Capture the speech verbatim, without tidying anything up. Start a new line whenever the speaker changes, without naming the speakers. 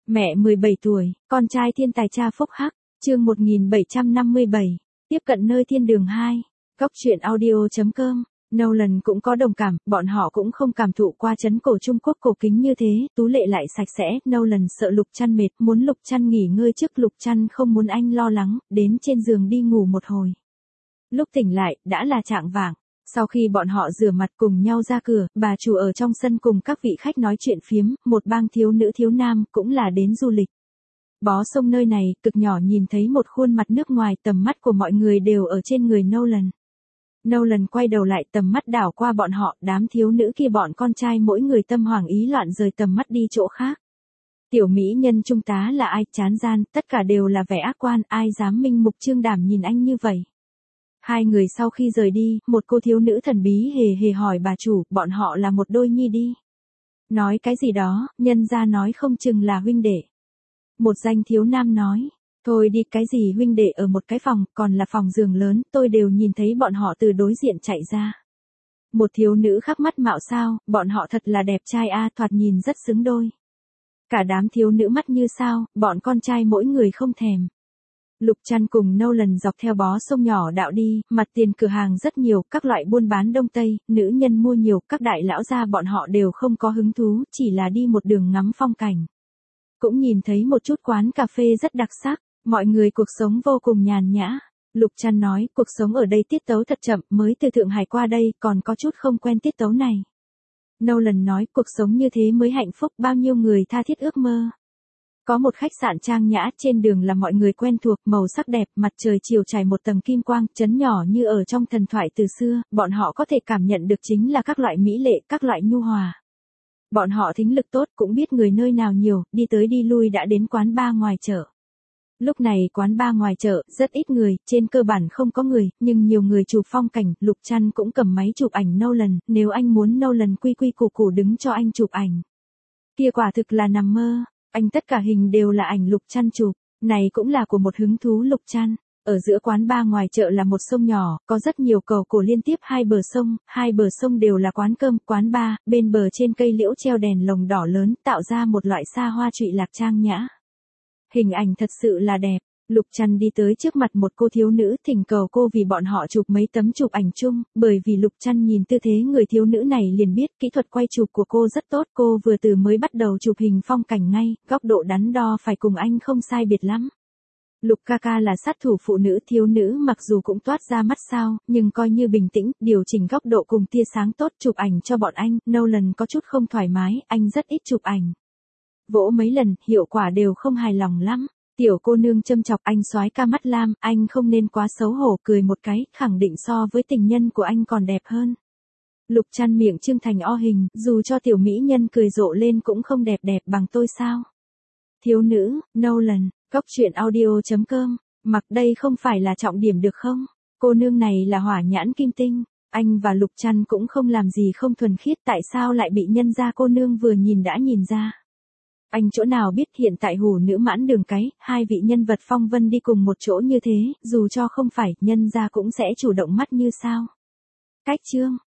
Mẹ mười bảy tuổi, con trai thiên tài cha phúc hắc, chương một nghìn bảy trăm năm mươi bảy, tiếp cận nơi thiên đường hai, góc truyện audio.com. Nolan cũng có đồng cảm, bọn họ cũng không cảm thụ qua trấn cổ Trung Quốc cổ kính như thế, tú lệ lại sạch sẽ. Nolan sợ Lục Trăn mệt, muốn Lục Trăn nghỉ ngơi trước. Lục Trăn không muốn anh lo lắng, đến trên giường đi ngủ một hồi. Lúc tỉnh lại, đã là chạng vạng. Sau khi bọn họ rửa mặt cùng nhau ra cửa, bà chủ ở trong sân cùng các vị khách nói chuyện phiếm, một bang thiếu nữ thiếu nam, cũng là đến du lịch. Bó sông nơi này, cực nhỏ nhìn thấy một khuôn mặt nước ngoài, tầm mắt của mọi người đều ở trên người Nolan. Nolan quay đầu lại, tầm mắt đảo qua bọn họ, đám thiếu nữ kia bọn con trai mỗi người tâm hoảng ý loạn rời tầm mắt đi chỗ khác. Tiểu mỹ nhân trung tá là ai, chán gian, tất cả đều là vẻ ác quan, ai dám minh mục trương đảm nhìn anh như vậy. Hai người sau khi rời đi, một cô thiếu nữ thần bí hề hề hỏi bà chủ, bọn họ là một đôi nhi đi. Nói cái gì đó, nhân ra nói không chừng là huynh đệ. Một danh thiếu nam nói, thôi đi, cái gì huynh đệ ở một cái phòng, còn là phòng giường lớn, tôi đều nhìn thấy bọn họ từ đối diện chạy ra. Một thiếu nữ khắc mắt mạo sao, bọn họ thật là đẹp trai a, thoạt nhìn rất xứng đôi. Cả đám thiếu nữ mắt như sao, bọn con trai mỗi người không thèm. Lục Trăn cùng Nolan dọc theo bó sông nhỏ đạo đi, mặt tiền cửa hàng rất nhiều, các loại buôn bán đông tây, nữ nhân mua nhiều, các đại lão gia bọn họ đều không có hứng thú, chỉ là đi một đường ngắm phong cảnh. Cũng nhìn thấy một chút quán cà phê rất đặc sắc, mọi người cuộc sống vô cùng nhàn nhã. Lục Trăn nói, cuộc sống ở đây tiết tấu thật chậm, mới từ Thượng Hải qua đây, còn có chút không quen tiết tấu này. Nolan nói, cuộc sống như thế mới hạnh phúc, bao nhiêu người tha thiết ước mơ. Có một khách sạn trang nhã, trên đường là mọi người quen thuộc, màu sắc đẹp, mặt trời chiều trải một tầng kim quang, trấn nhỏ như ở trong thần thoại từ xưa, bọn họ có thể cảm nhận được chính là các loại mỹ lệ, các loại nhu hòa. Bọn họ thính lực tốt, cũng biết người nơi nào nhiều, đi tới đi lui đã đến quán bar ngoài chợ. Lúc này quán bar ngoài chợ, rất ít người, trên cơ bản không có người, nhưng nhiều người chụp phong cảnh. Lục Trăn cũng cầm máy chụp ảnh Nolan, nếu anh muốn Nolan quy quy củ củ đứng cho anh chụp ảnh. Kia quả thực là nằm mơ. Anh tất cả hình đều là ảnh Lục Trăn chụp, này cũng là của một hứng thú Lục Trăn. Ở giữa quán bar ngoài chợ là một sông nhỏ, có rất nhiều cầu cổ liên tiếp hai bờ sông, hai bờ sông đều là quán cơm, quán bar, bên bờ trên cây liễu treo đèn lồng đỏ lớn, tạo ra một loại xa hoa trụy lạc trang nhã. Hình ảnh thật sự là đẹp. Lục Trăn đi tới trước mặt một cô thiếu nữ, thỉnh cầu cô vì bọn họ chụp mấy tấm chụp ảnh chung, bởi vì Lục Trăn nhìn tư thế người thiếu nữ này liền biết kỹ thuật quay chụp của cô rất tốt, cô vừa từ mới bắt đầu chụp hình phong cảnh ngay, góc độ đắn đo phải cùng anh không sai biệt lắm. Lục ca ca là sát thủ phụ nữ, thiếu nữ mặc dù cũng toát ra mắt sao, nhưng coi như bình tĩnh, điều chỉnh góc độ cùng tia sáng tốt chụp ảnh cho bọn anh. Nolan có chút không thoải mái, anh rất ít chụp ảnh. Vỗ mấy lần, hiệu quả đều không hài lòng lắm. Tiểu cô nương châm chọc anh soái ca mắt lam, anh không nên quá xấu hổ, cười một cái, khẳng định so với tình nhân của anh còn đẹp hơn. Lục Trăn miệng trương thành o hình, dù cho tiểu mỹ nhân cười rộ lên cũng không đẹp đẹp bằng tôi sao. Thiếu nữ, Nolan, góc truyện audio.com, mặc đây không phải là trọng điểm được không? Cô nương này là hỏa nhãn kim tinh, anh và Lục Trăn cũng không làm gì không thuần khiết, tại sao lại bị nhân gia cô nương vừa nhìn đã nhìn ra? Anh chỗ nào biết hiện tại hủ nữ mãn đường cái, hai vị nhân vật phong vân đi cùng một chỗ như thế, dù cho không phải, nhân gia cũng sẽ chủ động mắt như sao. Cách chương.